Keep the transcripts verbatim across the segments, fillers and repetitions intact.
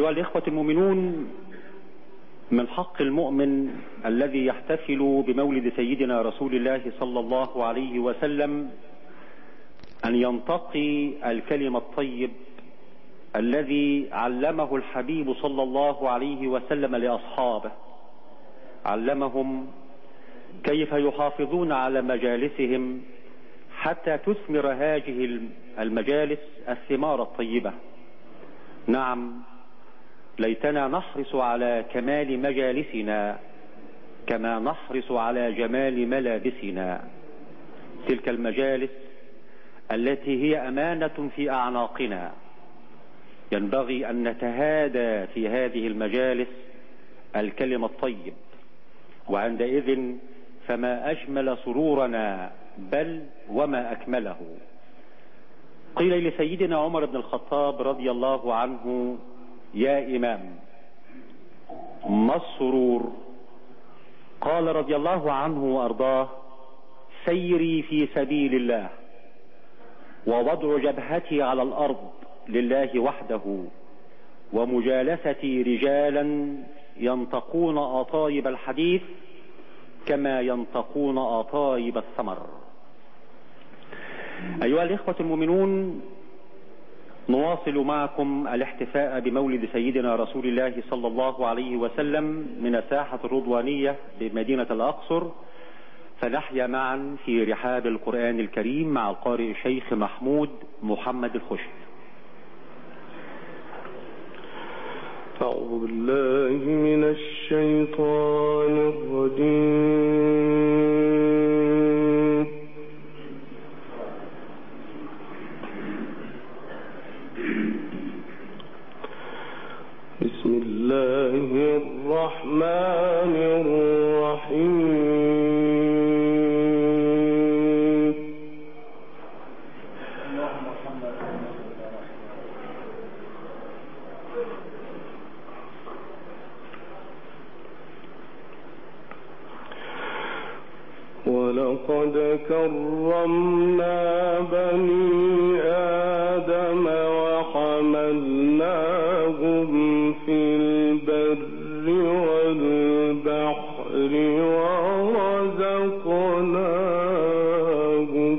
أيها الإخوة المؤمنون، من حق المؤمن الذي يحتفل بمولد سيدنا رسول الله صلى الله عليه وسلم أن ينتقي الكلم الطيب الذي علمه الحبيب صلى الله عليه وسلم لأصحابه. علمهم كيف يحافظون على مجالسهم حتى تثمر هذه المجالس الثمار الطيبة. نعم، ليتنا نحرص على كمال مجالسنا كما نحرص على جمال ملابسنا. تلك المجالس التي هي أمانة في أعناقنا، ينبغي أن نتهادى في هذه المجالس الكلم الطيب، وعندئذ فما أجمل سرورنا بل وما أكمله. قيل لسيدنا عمر بن الخطاب رضي الله عنه: يا إمام، ما السرور؟ قال رضي الله عنه وأرضاه: سيري في سبيل الله، ووضع جبهتي على الأرض لله وحده، ومجالستي رجالا ينتقون أطايب الحديث كما ينتقون أطايب الثمر. أيها الإخوة المؤمنون، نواصل معكم الاحتفاء بمولد سيدنا رسول الله صلى الله عليه وسلم من الساحة الرضوانية بمدينة الأقصر، فنحيا معا في رحاب القرآن الكريم مع القارئ الشيخ محمود محمد الخشب. أعوذ بالله من الشيطان الرجيم. بسم الله الرحمن الرحيم. ولقد كرمنا بني آدم وحملناهم في البر والبحر ورزقناهم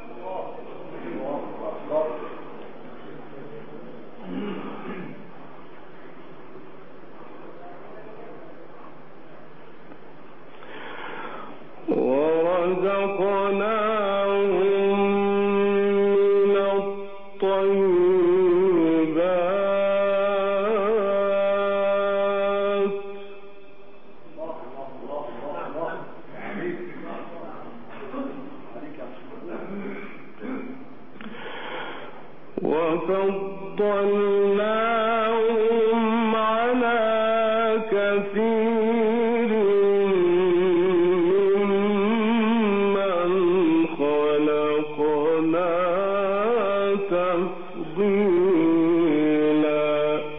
ورزقناهم من الطيبات وفضلناهم على كثير ممن خلقنا تفضيلا.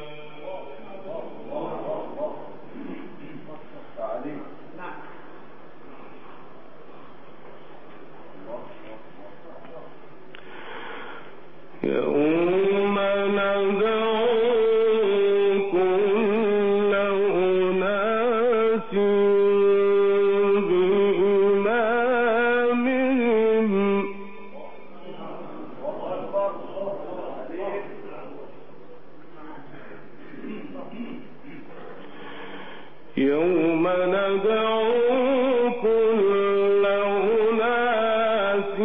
يوم ندعو كل أناس بإمامهم يوم ندعو كل أناس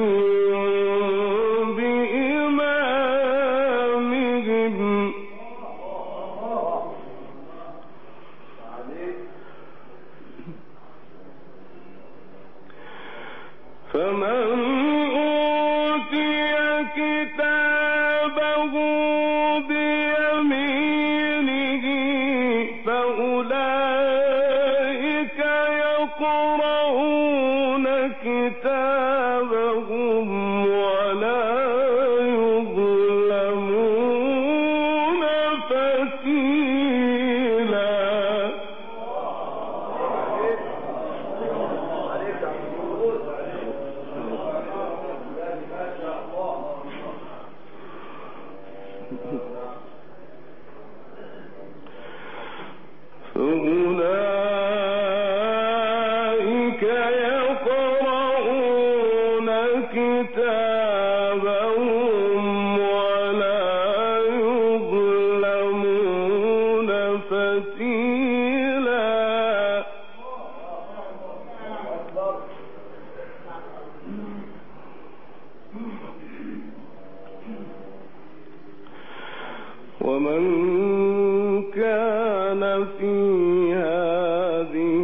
بإمامهم فمن أوتي كتابه بيمينه فأولئك يقرؤون كتابهم ولا يظلمون فتيلا. ومن كان في هذه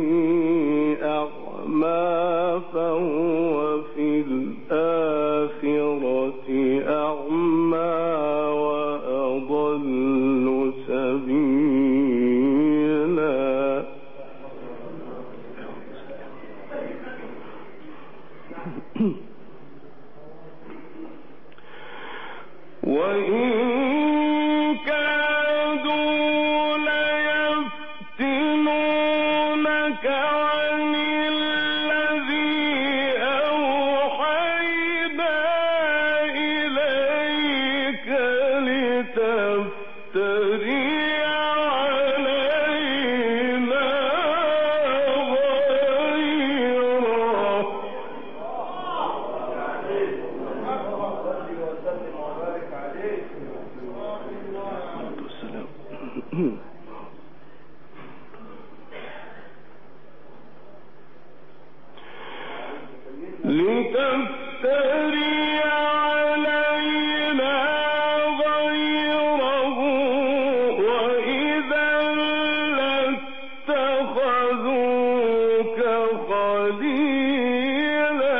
أعمى فهو في الآخرة أعمى وأضل سبيلا. وإن كادوا ليفتنونك عن الذي أوحينا إليك لتفتري علينا غيره. لتفتري علينا غيره وإذا لاتخذوك خليلا.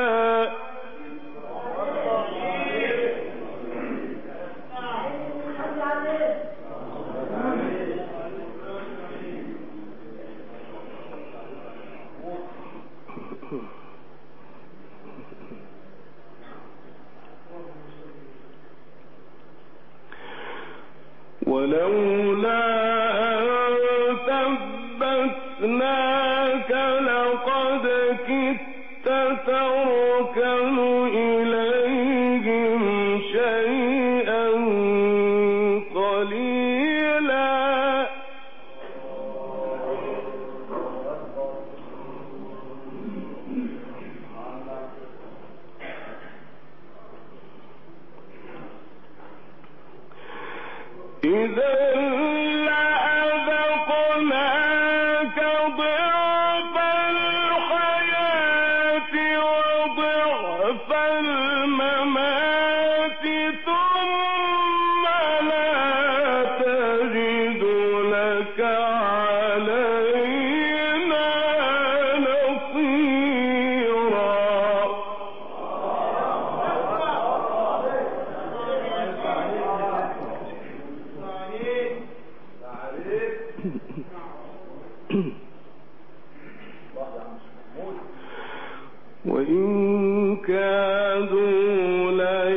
ولولا أن ثبتناك لقد كدت تركن إليهم شيئا قليلا. إذا لأذقناك ضعف الحياة وضعف الممات ثم لا تجد لك علينا نصيرا. وإن كادوا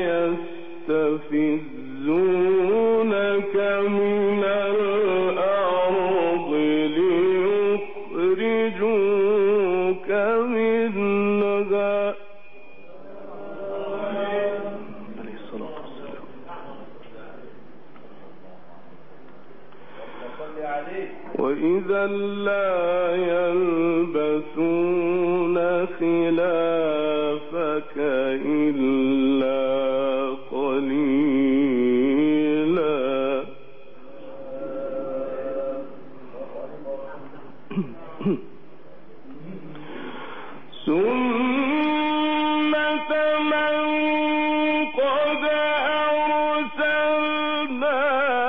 ليستفزونك من الأرض ليخرجوك منها. عليه الصلاة والسلام. وإذا لا يلبثون خلافك إلا قليلا. سنة من قد أرسلنا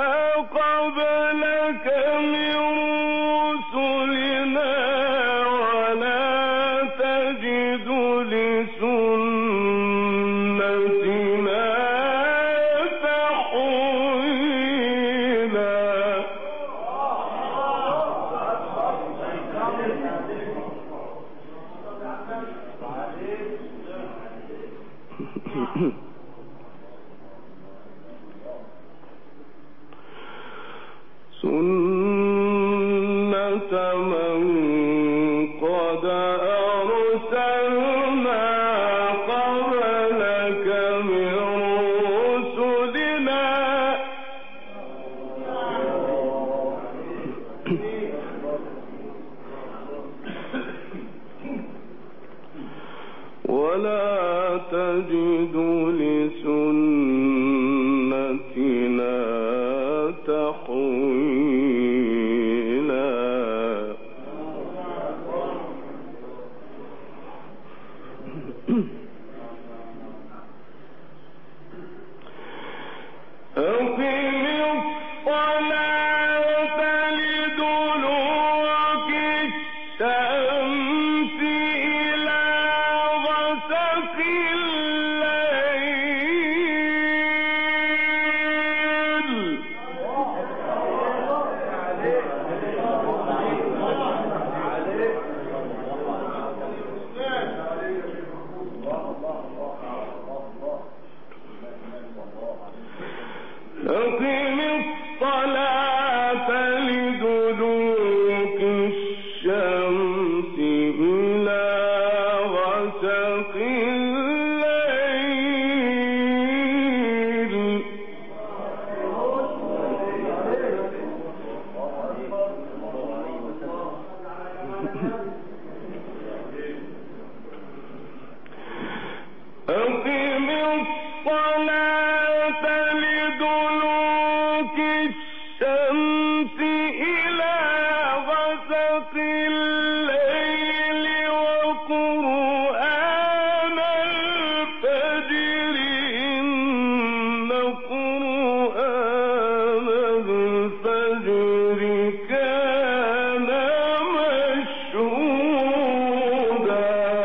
قبلك من رسلنا ولا تجد لسنتنا تحويلا. سنة من قد أرسلنا قبلك من رسلنا ولا تجد لسنتنا تحويلا. الشمس إلى غسق الليل وقرآن الفجر إن قرآن الفجر كان مشهودا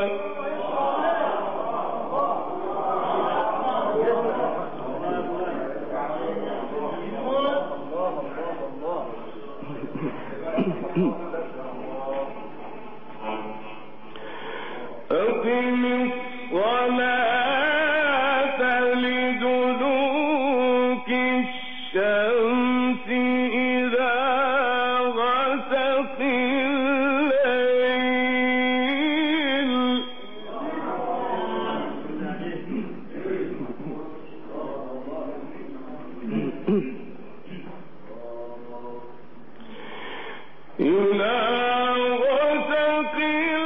أقم الصلاة لدلوك الشمس إلى غسق الليل إلى غسق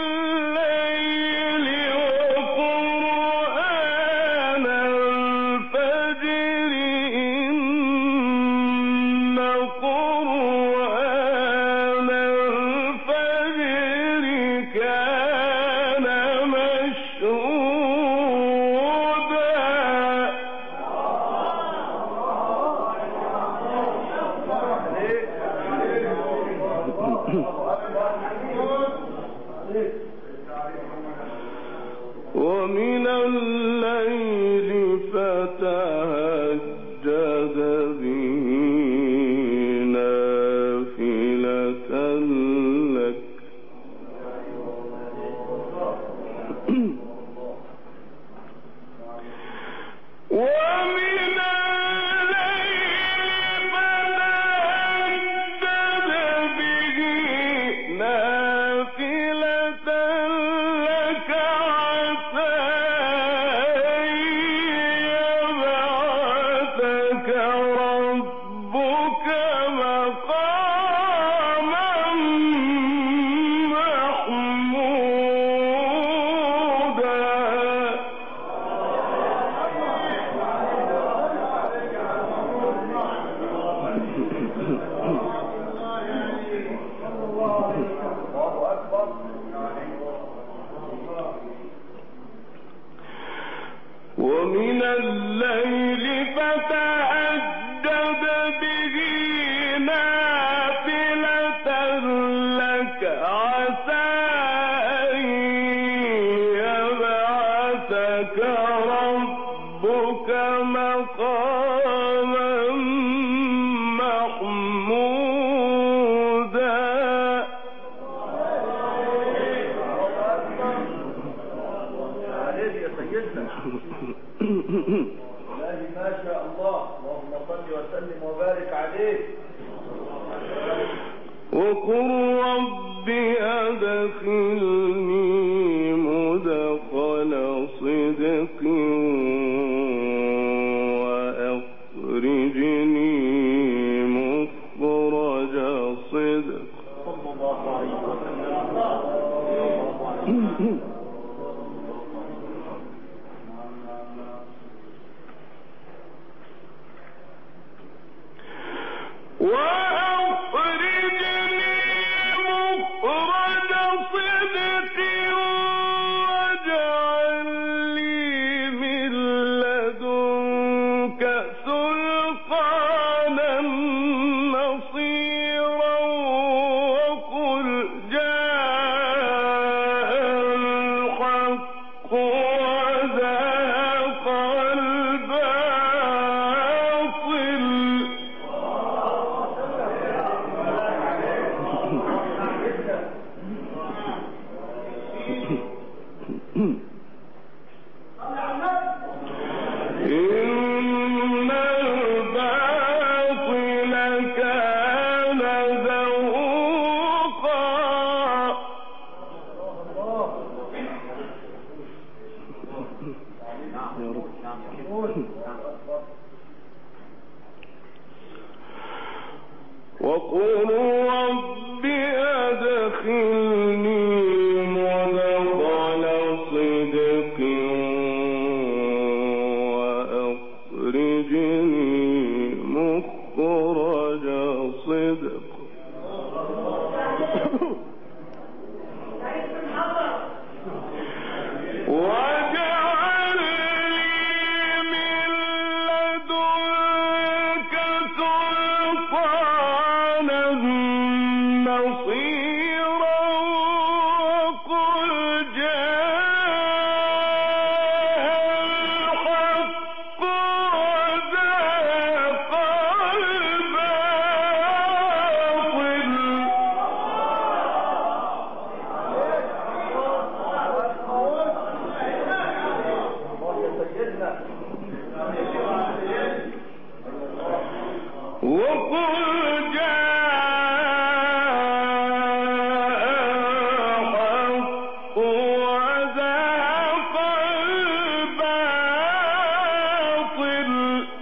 الليل وقرآن الفجر إن قرآن الفجر كان مشهودا ومن الليل فتهجد به نافلة لك ومن الليل فتهجد به نافلة لك عسى أن يبعثك ربك مقاما محمودا ومن الليل فتهجد به نافلة لك عسى أن يبعثك ربك مقاما محمودا ما شاء الله اللهم صل وسلم وبارك عليه وقل رب أدخلني مدخل صدق وأخرجني مخرج صدق صلى الله عليه وسلم وأخرجني مخرج صدق واجعل لي من لدنك سلطانا نصيرا وقل جاء الحق وزهق الباطل إن الباطل كان زهوقا وقل رب أدخلني مدخل صدق وأخرجني مخرج مخرج صدق واجعل لي من لدنك سلطانا نصيرا وقل جاء الحق وزهق وقل جاء الحق وزهق الباطل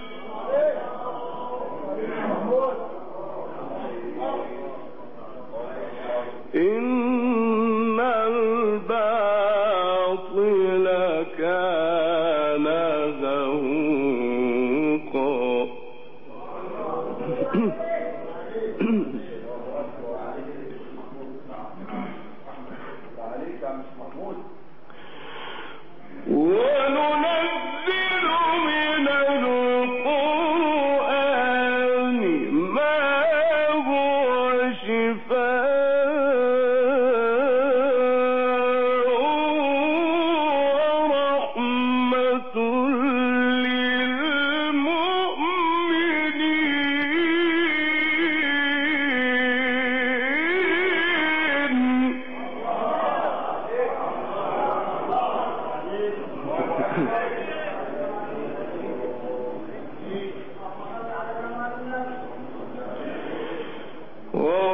إن الباطل كان زهوقا وننزل من القرآن ما هو شفاء ورحمة للمؤمنين و